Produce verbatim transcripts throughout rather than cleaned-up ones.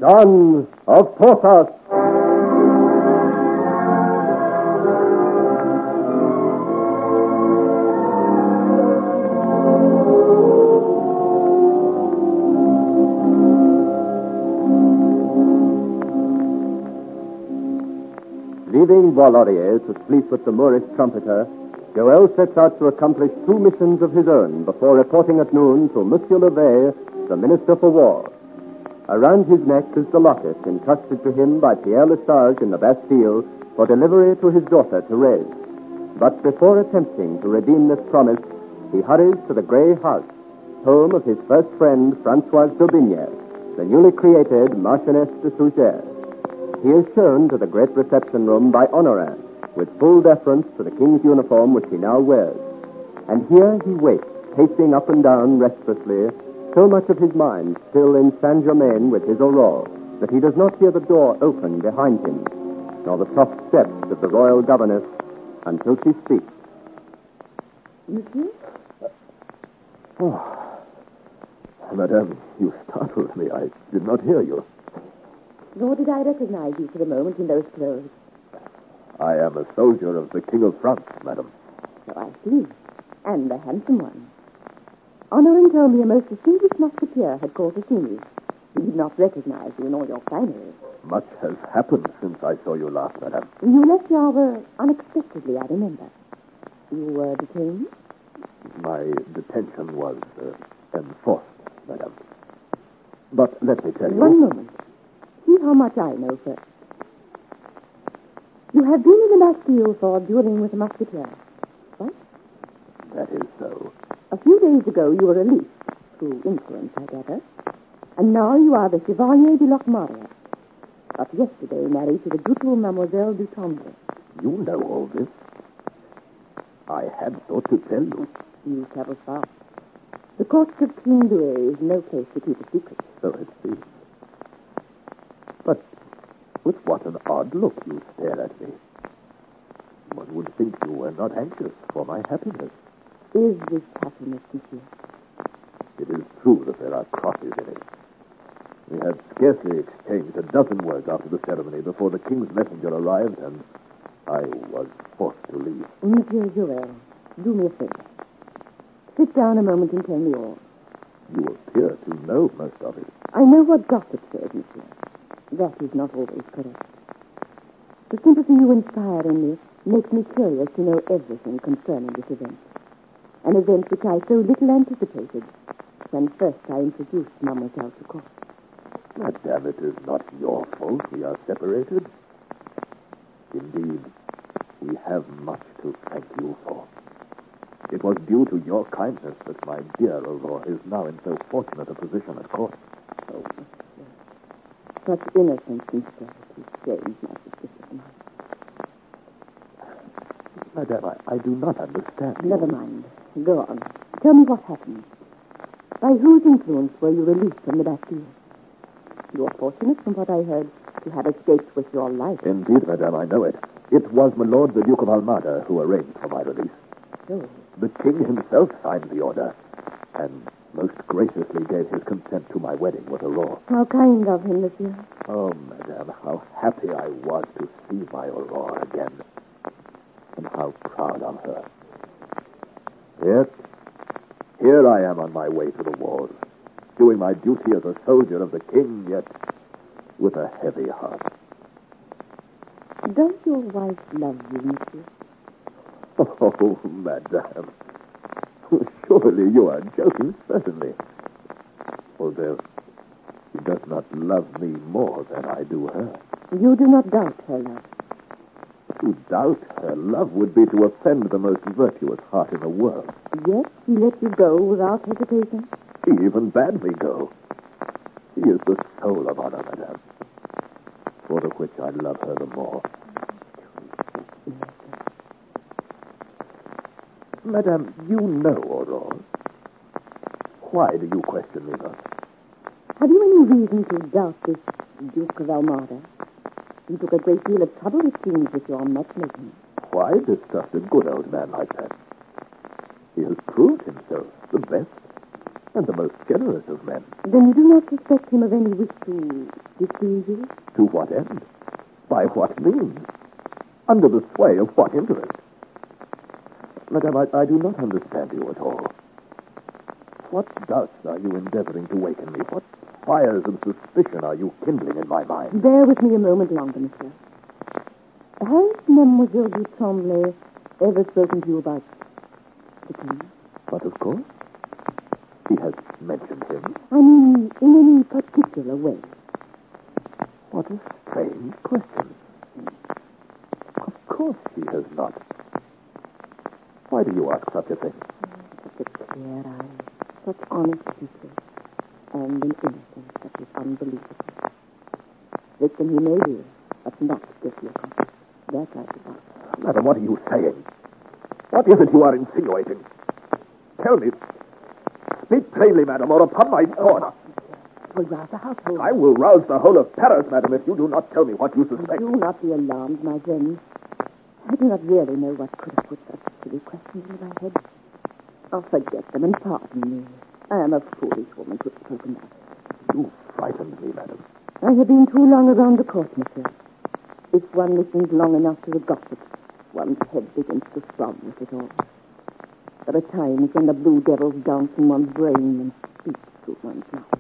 Sons of Porthos. Leaving Bois-Laurier to sleep with the Moorish trumpeter, Joel sets out to accomplish two missions of his own before reporting at noon to Monsieur Levet, the Minister for War. Around his neck is the locket entrusted to him by Pierre Lesage in the Bastille for delivery to his daughter, Therese. But before attempting to redeem this promise, he hurries to the Grey House, home of his first friend, Françoise d'Aubigné, the newly created Marchioness de Sougères. He is shown to the great reception room by Honorat, with full deference to the king's uniform which he now wears. And here he waits, pacing up and down restlessly, so much of his mind still in Saint-Germain with his Aurore, that he does not hear the door open behind him, nor the soft steps of the royal governess until she speaks. Monsieur? Oh, Madame, you startled me. I did not hear you. Nor did I recognize you for the moment in those clothes. I am a soldier of the King of France, madam. So I see. And a handsome one. Honorin told me a most distinguished musketeer had called to see me. He did not recognize you in all your finery. Much has happened since I saw you last, madam. You left Havre unexpectedly, I remember. You were detained? My detention was uh, enforced, madam. But let me tell you... One moment. See how much I know first. You have been in the Bastille for dueling with a musketeer, right? That is so. A few days ago you were released, through influence, I gather. And now you are the Chevalier de Locmaria, but yesterday married to the beautiful Mademoiselle du Tremblay. You know all this. I had thought to tell you. You travel fast. The court of King Louis is no place to keep a secret. So it seems. But with what an odd look you stare at me. One would think you were not anxious for my happiness. Is this happiness, monsieur? It is true that there are crosses in it. We had scarcely exchanged a dozen words after the ceremony before the king's messenger arrived, and I was forced to leave. Monsieur Joel, do me a favor. Sit down a moment and tell me all. You appear to know most of it. I know what gossip says, monsieur. That is not always correct. The sympathy you inspire in me makes me curious to know everything concerning this event. An event which I so little anticipated when first I introduced Mademoiselle to court. Madame, it is not your fault we are separated. Indeed, we have much to thank you for. It was due to your kindness that my dear Aurore is now in so fortunate a position at court. Oh, such innocent sincerity saves my suspicious mind. Madame, I, I do not understand. Never mind. Go on. Tell me what happened. By whose influence were you released from the Bastille? You are fortunate, from what I heard, to have escaped with your life. Indeed, madame, I know it. It was my lord, the Duke of Almada, who arranged for my release. So? The king himself signed the order, and most graciously gave his consent to my wedding with Aurore. How kind of him, monsieur. Oh, madame, how happy I was to see my Aurore again, and how proud of her. Yet, here I am on my way to the wars, doing my duty as a soldier of the king, yet with a heavy heart. Does your wife love you, monsieur? Oh, madame. Surely you are joking, certainly. Although she does not love me more than I do her. You do not doubt her love. To doubt her love would be to offend the most virtuous heart in the world. Yet she let you go without hesitation? She even bade me go. She is the soul of honor, madame, for the which I love her the more. Madame, you know Aurore. Why do you question me thus? Have you any reason to doubt this Duke of Almada? You took a great deal of trouble, it seems, with your matchmaking. Why distrust a good old man like that? He has proved himself the best. and the most generous of men. Then you do not suspect him of any wish to deceive you? To what end? By what means? Under the sway of what interest? Madame, I, I do not understand you at all. What doubts are you endeavoring to waken me? What fires of suspicion are you kindling in my mind? Bear with me a moment longer, monsieur. Has Mademoiselle du Tremblay ever spoken to you about the king? But of course. He has mentioned him. I mean, in any particular way. What a strange question. Of course he has not. Why do you ask such a thing? Such a clear eye, such honest features, and an innocence that is unbelievable. Victim he may be, but not guilty accomplice. That's right, about. Madam, what are you saying? What is it you are insinuating? Tell me. Speak plainly, madam, or upon my sword. Will rouse the household. I will rouse the whole of Paris, madam, if you do not tell me what you suspect. Do not be alarmed, my friend. I do not really know what could have put such silly questions into my head. I'll forget them and pardon me. I am a foolish woman to have spoken that. You frightened me, madam. I have been too long around the court, monsieur. If one listens long enough to the gossip, one's head begins to throb with it all. There are times when the blue devils dance in one's brain and speak through one's mouth.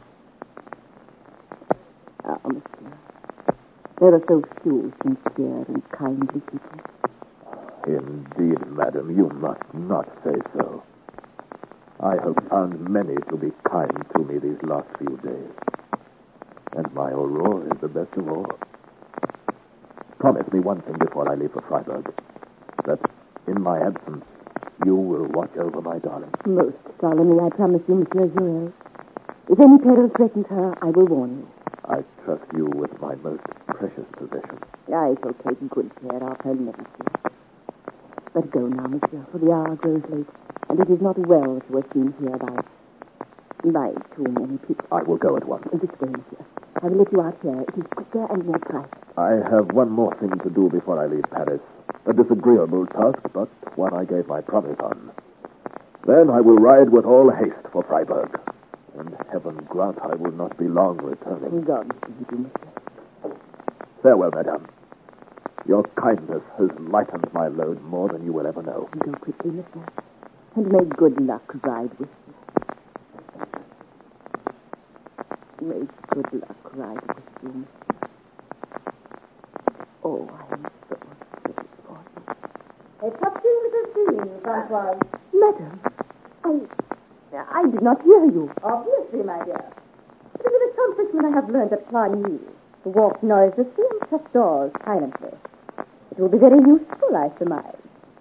Ah, monsieur, there are so few sincere and kindly people. Indeed, madam, you must not say so. I have found many to be kind to me these last few days. And my Aurore is the best of all. Promise me one thing before I leave for Freiburg. That in my absence, you will watch over my darling. Most solemnly, I promise you, Monsieur Jurel. If any peril threatens her, I will warn you. I trust you with my most precious possession. I shall take good care of her, never fear. But go now, monsieur, for the hour grows late, and it is not well that you are seen here by, by too many people. I will go at once. This way, monsieur. I will let you out here. It is quicker and more private. I have one more thing to do before I leave Paris. A disagreeable task, but one I gave my promise on. Then I will ride with all haste for Freiburg. And heaven grant I will not be long returning. God speed you, monsieur. Farewell, madame. Your kindness has lightened my load more than you will ever know. Go quickly, monsieur. And may good luck ride with you. May good luck ride with you. Oh, I am so afraid for you. A touching little scene, Francois. Madam, I... I did not hear you. Obviously, my dear. It is an accomplishment I have learned at Clarny, to walk noiselessly and shut doors silently. It will be very useful, I surmise.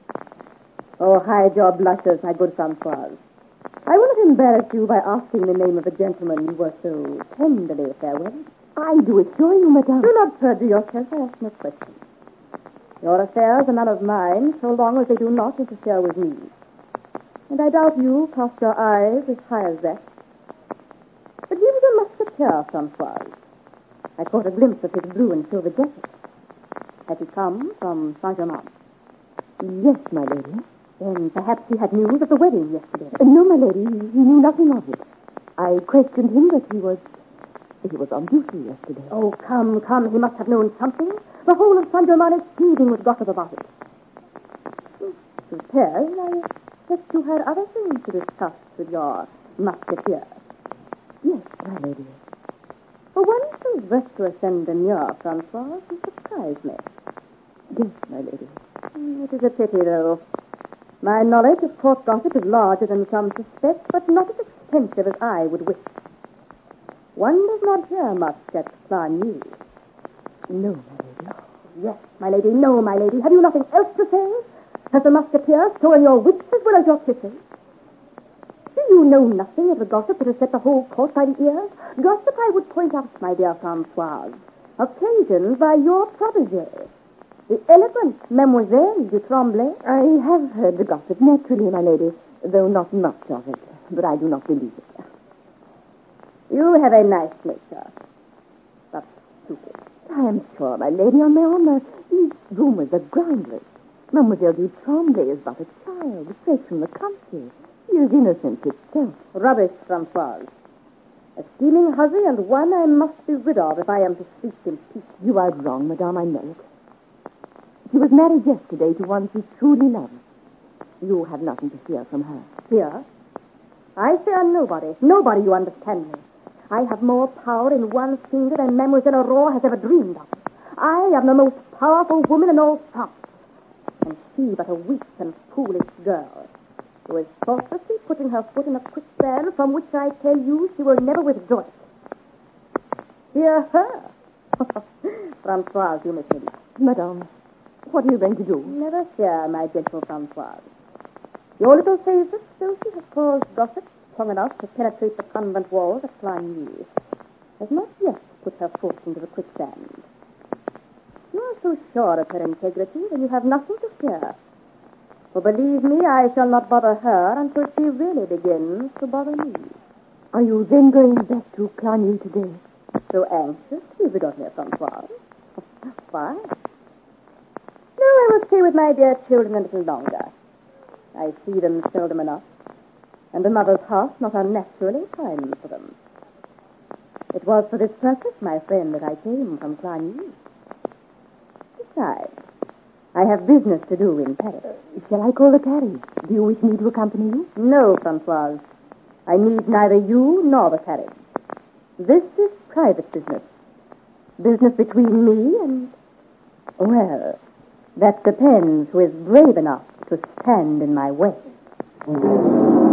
Oh, hide your blushes, my good Francois. I will not embarrass you by asking the name of the gentleman you were so tenderly farewelling. I do assure you, madame. Do not perjure yourself. I ask no questions. Your affairs are none of mine, so long as they do not interfere with me. And I doubt you cast your eyes as high as that. But he was a musketeer, Francois. I caught a glimpse of his blue and silver jacket. Had he come from Saint-Germain? Yes, my lady. Then perhaps he had news of the wedding yesterday. Uh, no, my lady, he, he knew nothing of it. I questioned him, but he was... he was on duty yesterday. Oh, come, come, he must have known something. The whole of Saint-Germain is heaving with gossip about it. It appears I guess you had other things to discuss with your musketeer. Yes, my lady. For one so virtuous and demure, Francois, you surprise me. Yes, my lady. It is a pity, though. My knowledge of court gossip is larger than some suspect, but not as extensive as I would wish. One does not hear much at Clarny. No, my lady. Yes, my lady, no, my lady. Have you nothing else to say? Has the musketeer stolen your wits as well as your kisses? Do you know nothing of the gossip that has set the whole court by the ears? Gossip, I would point out, my dear Francoise, occasioned by your protégé, the eloquent Mademoiselle du Tremblay. I have heard the gossip, naturally, my lady, though not much of it, but I do not believe it. You have a nice nature, but stupid. I am sure, my lady, on my honor, these rumors are groundless. Mademoiselle du Tremblay is but a child, straight from the country. She is innocence itself. Rubbish, Francoise. A scheming hussy and one I must be rid of if I am to sleep in peace. You are wrong, Madame, I know it. She was married yesterday to one she truly loves. You have nothing to fear from her. Fear? I fear nobody. Nobody, you understand me. I have more power in one finger than Mademoiselle Aurore has ever dreamed of. I am the most powerful woman in all France. And she but a weak and foolish girl who is thoughtlessly putting her foot in a quicksand from which I tell you she will never withdraw it. Fear her? Francoise, you must laugh. Madame, what are you going to do? Never fear, my gentle Francoise. Your little favorite, though she has caused gossip strong enough to penetrate the convent walls at Clagny, has not yet put her foot into the quicksand. You are so sure of her integrity that you have nothing to fear. For believe me, I shall not bother her until she really begins to bother me. Are you then going back to Clagny today? So anxious, you forgot me, Francois. Why? No, I will stay with my dear children a little longer. I see them seldom enough, and a mother's heart not unnaturally pines for them. It was for this purpose, my friend, that I came from Clagny. Besides, I have business to do in Paris. Shall I call the carriage? Do you wish me to accompany you? No, Francoise. I need neither you nor the carriage. This is private business. Business between me and... Well, that depends who is brave enough to stand in my way.